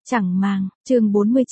Chẳng màng, chương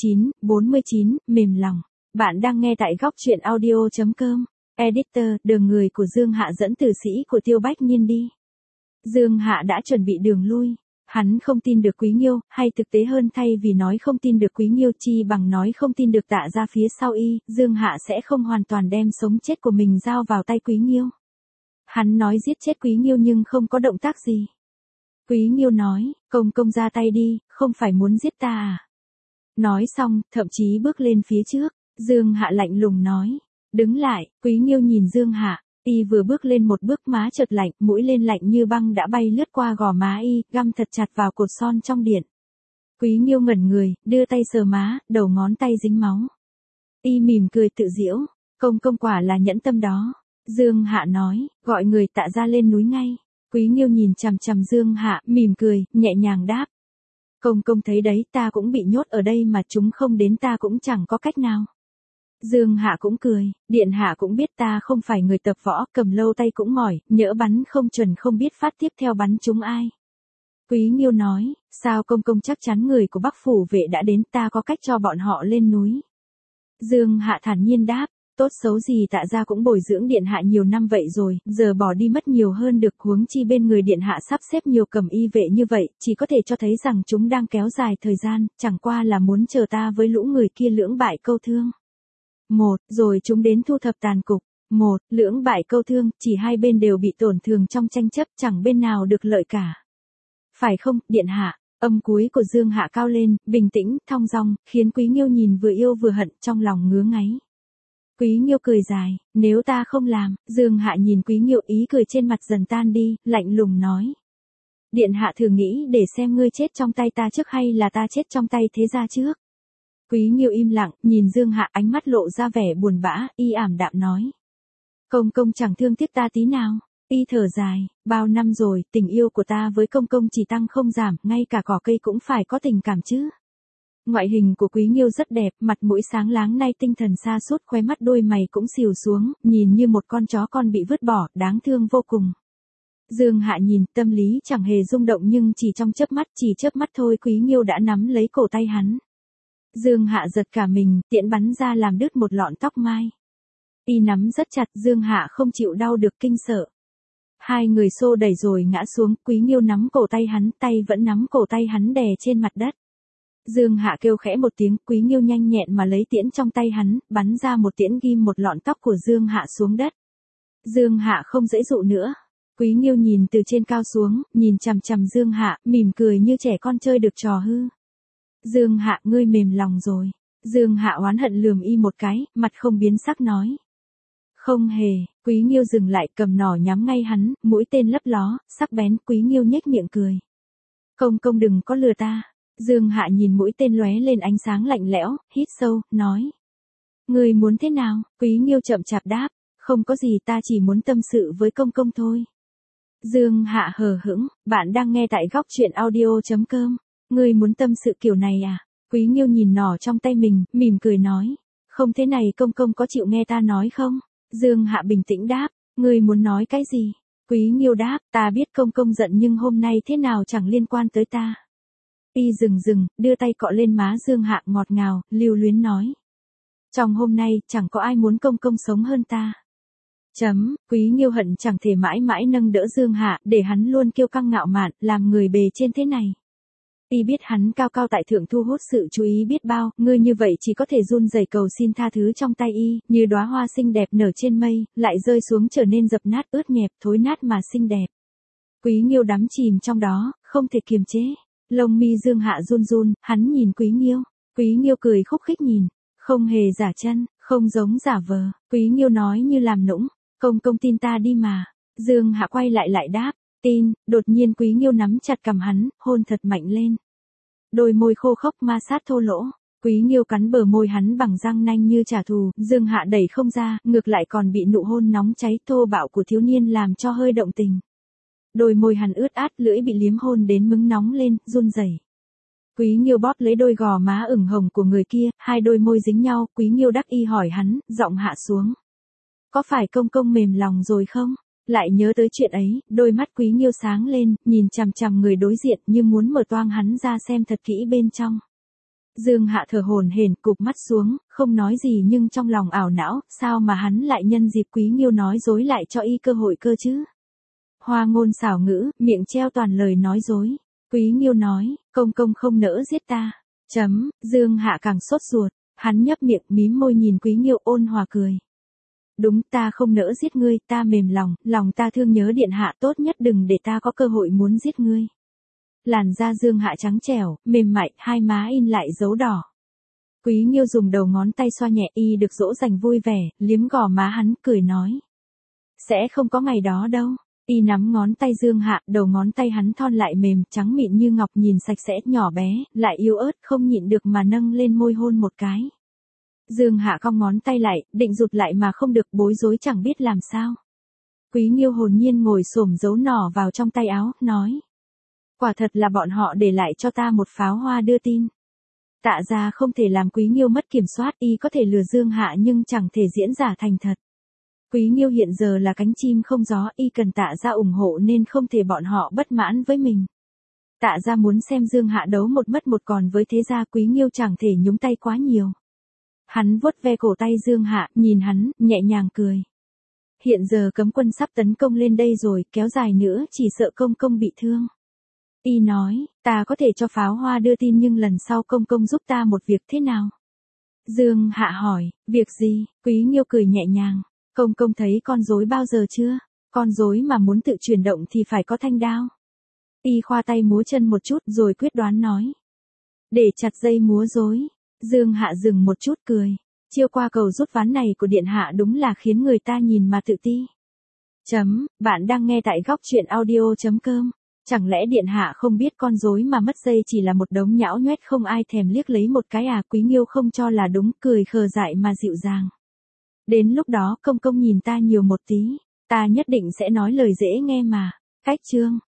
49, mềm lòng. Bạn đang nghe tại góc truyện audio.com. Editor, đường người của Dương Hạ dẫn tử sĩ của Tiêu Bách Nhiên đi. Dương Hạ đã chuẩn bị đường lui. Hắn không tin được Quý Nghiêu, hay thực tế hơn thay vì nói không tin được Quý Nghiêu chi bằng nói không tin được Tạ Gia phía sau y, Dương Hạ sẽ không hoàn toàn đem sống chết của mình giao vào tay Quý Nghiêu. Hắn nói giết chết Quý Nghiêu nhưng không có động tác gì. Quý Nghiêu nói, công ra tay đi, không phải muốn giết ta à? Nói xong, thậm chí bước lên phía trước, Dương Hạ lạnh lùng nói, đứng lại. Quý Nghiêu nhìn Dương Hạ, y vừa bước lên một bước má chợt lạnh, mũi lên lạnh như băng đã bay lướt qua gò má y, găm thật chặt vào cột son trong điện. Quý Nghiêu ngẩn người, đưa tay sờ má, đầu ngón tay dính máu. Y mỉm cười tự giễu, công quả là nhẫn tâm đó. Dương Hạ nói, gọi người Tạ Gia lên núi ngay. Quý Nghiêu nhìn chằm chằm Dương Hạ, mỉm cười, nhẹ nhàng đáp. Công thấy đấy, ta cũng bị nhốt ở đây mà chúng không đến ta cũng chẳng có cách nào. Dương Hạ cũng cười, điện hạ cũng biết ta không phải người tập võ, cầm lâu tay cũng mỏi, nhỡ bắn không chuẩn không biết phát tiếp theo bắn chúng ai. Quý Nghiêu nói, sao công chắc chắn người của Bắc Phủ Vệ đã đến, ta có cách cho bọn họ lên núi. Dương Hạ thản nhiên đáp. Tốt xấu gì Tạ Gia cũng bồi dưỡng điện hạ nhiều năm vậy rồi, giờ bỏ đi mất nhiều hơn được, huống chi bên người điện hạ sắp xếp nhiều cầm y vệ như vậy, chỉ có thể cho thấy rằng chúng đang kéo dài thời gian, chẳng qua là muốn chờ ta với lũ người kia lưỡng bại câu thương. Rồi chúng đến thu thập tàn cục. Lưỡng bại câu thương, chỉ hai bên đều bị tổn thương trong tranh chấp, chẳng bên nào được lợi cả. Phải không, điện hạ? Âm cuối của Dương Hạ cao lên, bình tĩnh, thong dong, khiến Quý Nghiêu nhìn vừa yêu vừa hận, trong lòng ngứa ngáy. Quý Nghiêu cười dài, nếu ta không làm. Dương Hạ nhìn Quý Nghiêu, ý cười trên mặt dần tan đi, lạnh lùng nói. Điện hạ thử nghĩ để xem ngươi chết trong tay ta trước hay là ta chết trong tay thế gia trước. Quý Nghiêu im lặng, nhìn Dương Hạ, ánh mắt lộ ra vẻ buồn bã, y ảm đạm nói. Công chẳng thương tiếc ta tí nào. Y thở dài, bao năm rồi, tình yêu của ta với công chỉ tăng không giảm, ngay cả cỏ cây cũng phải có tình cảm chứ. Ngoại hình của Quý Nghiêu rất đẹp, mặt mũi sáng láng, nay tinh thần sa sút, khóe mắt đôi mày cũng xìu xuống, nhìn như một con chó con bị vứt bỏ, đáng thương vô cùng. Dương Hạ nhìn, tâm lý chẳng hề rung động nhưng chỉ trong chớp mắt thôi Quý Nghiêu đã nắm lấy cổ tay hắn. Dương Hạ giật cả mình, tiễn bắn ra làm đứt một lọn tóc mai. Y nắm rất chặt, Dương Hạ không chịu đau được, kinh sợ. Hai người xô đẩy rồi ngã xuống, Quý Nghiêu nắm cổ tay hắn, tay vẫn nắm cổ tay hắn đè trên mặt đất. Dương Hạ kêu khẽ một tiếng, Quý Nghiêu nhanh nhẹn mà lấy tiễn trong tay hắn, bắn ra một tiễn ghim một lọn tóc của Dương Hạ xuống đất. Dương Hạ không giãy dụ nữa. Quý Nghiêu nhìn từ trên cao xuống, nhìn chằm chằm Dương Hạ, mỉm cười như trẻ con chơi được trò hư. Dương Hạ, ngươi mềm lòng rồi. Dương Hạ oán hận lườm y một cái, mặt không biến sắc nói. Không hề. Quý Nghiêu dừng lại, cầm nỏ nhắm ngay hắn, mũi tên lấp ló, sắc bén. Quý Nghiêu nhếch miệng cười. Công đừng có lừa ta. Dương Hạ nhìn mũi tên lóe lên ánh sáng lạnh lẽo, hít sâu, nói. Ngươi muốn thế nào? Quý Nghiêu chậm chạp đáp. Không có gì, ta chỉ muốn tâm sự với công thôi. Dương Hạ hờ hững, bạn đang nghe tại góc truyện audio.com. Ngươi muốn tâm sự kiểu này à? Quý Nghiêu nhìn nỏ trong tay mình, mỉm cười nói. Không thế này công có chịu nghe ta nói không? Dương Hạ bình tĩnh đáp. Ngươi muốn nói cái gì? Quý Nghiêu đáp, ta biết công giận nhưng hôm nay thế nào chẳng liên quan tới ta. Y dừng, đưa tay cọ lên má Dương Hạ, ngọt ngào, lưu luyến nói. Trong hôm nay, chẳng có ai muốn công sống hơn ta. Quý Nghiêu hận chẳng thể mãi mãi nâng đỡ Dương Hạ, để hắn luôn kiêu căng ngạo mạn, làm người bề trên thế này. Y biết hắn cao cao tại thượng thu hút sự chú ý biết bao, ngươi như vậy chỉ có thể run rẩy cầu xin tha thứ trong tay y, như đóa hoa xinh đẹp nở trên mây, lại rơi xuống trở nên dập nát, ướt nhẹp, thối nát mà xinh đẹp. Quý Nghiêu đắm chìm trong đó, không thể kiềm chế. Lông mi Dương Hạ run, hắn nhìn Quý Nghiêu. Quý Nghiêu cười khúc khích nhìn, không hề giả chân, không giống giả vờ. Quý Nghiêu nói như làm nũng, công tin ta đi mà. Dương Hạ quay lại đáp, tin. Đột nhiên Quý Nghiêu nắm chặt cằm hắn, hôn thật mạnh lên. Đôi môi khô khốc ma sát thô lỗ. Quý Nghiêu cắn bờ môi hắn bằng răng nanh như trả thù, Dương Hạ đẩy không ra, ngược lại còn bị nụ hôn nóng cháy thô bạo của thiếu niên làm cho hơi động tình. Đôi môi hắn ướt át, lưỡi bị liếm hôn đến mứng nóng lên, run rẩy. Quý Nghiêu bóp lấy đôi gò má ửng hồng của người kia, hai đôi môi dính nhau, Quý Nghiêu đắc y hỏi hắn, giọng hạ xuống. Có phải công mềm lòng rồi không? Lại nhớ tới chuyện ấy, đôi mắt Quý Nghiêu sáng lên, nhìn chằm chằm người đối diện như muốn mở toang hắn ra xem thật kỹ bên trong. Dương Hạ thở hổn hển cụp mắt xuống, không nói gì nhưng trong lòng ảo não, sao mà hắn lại nhân dịp Quý Nghiêu nói dối lại cho y cơ hội cơ chứ? Hoa ngôn xảo ngữ, miệng treo toàn lời nói dối. Quý Nghiêu nói, công công không nỡ giết ta. Dương Hạ càng sốt ruột, hắn nhấp miệng mím môi nhìn Quý Nghiêu ôn hòa cười. Đúng, ta không nỡ giết ngươi, ta mềm lòng ta thương nhớ điện hạ, tốt nhất đừng để ta có cơ hội muốn giết ngươi. Làn da Dương Hạ trắng trẻo, mềm mại, hai má in lại dấu đỏ. Quý Nghiêu dùng đầu ngón tay xoa nhẹ y được dỗ dành vui vẻ, liếm gò má hắn, cười nói. Sẽ không có ngày đó đâu. Y nắm ngón tay Dương Hạ, đầu ngón tay hắn thon lại mềm, trắng mịn như ngọc nhìn sạch sẽ, nhỏ bé, lại yếu ớt, không nhịn được mà nâng lên môi hôn một cái. Dương Hạ cong ngón tay lại, định rụt lại mà không được, bối rối chẳng biết làm sao. Quý Nghiêu hồn nhiên ngồi xổm giấu nỏ vào trong tay áo, nói. Quả thật là bọn họ để lại cho ta một pháo hoa đưa tin. Tạ gia không thể làm Quý Nghiêu mất kiểm soát, y có thể lừa Dương Hạ nhưng chẳng thể diễn giả thành thật. Quý Nghiêu hiện giờ là cánh chim không gió, y cần Tạ gia ủng hộ nên không thể bọn họ bất mãn với mình. Tạ gia muốn xem Dương Hạ đấu một mất một, còn với thế gia Quý Nghiêu chẳng thể nhúng tay quá nhiều. Hắn vuốt ve cổ tay Dương Hạ, nhìn hắn, nhẹ nhàng cười. Hiện giờ cấm quân sắp tấn công lên đây rồi, kéo dài nữa chỉ sợ công công bị thương. Y nói, ta có thể cho pháo hoa đưa tin nhưng lần sau công công giúp ta một việc thế nào? Dương Hạ hỏi, việc gì? Quý Nghiêu cười nhẹ nhàng. Công công thấy con rối bao giờ chưa? Con rối mà muốn tự chuyển động thì phải có thanh đao. Y khoa tay múa chân một chút rồi quyết đoán nói. Để chặt dây múa rối. Dương Hạ dừng một chút cười. Chiêu qua cầu rút ván này của điện hạ đúng là khiến người ta nhìn mà tự ti. Bạn đang nghe tại góc truyện audio.com. Chẳng lẽ điện hạ không biết con rối mà mất dây chỉ là một đống nhão nhoét không ai thèm liếc lấy một cái à? Quý Nghiêu không cho là đúng, cười khờ dại mà dịu dàng. Đến lúc đó công công nhìn ta nhiều một tí, ta nhất định sẽ nói lời dễ nghe mà. Cách chương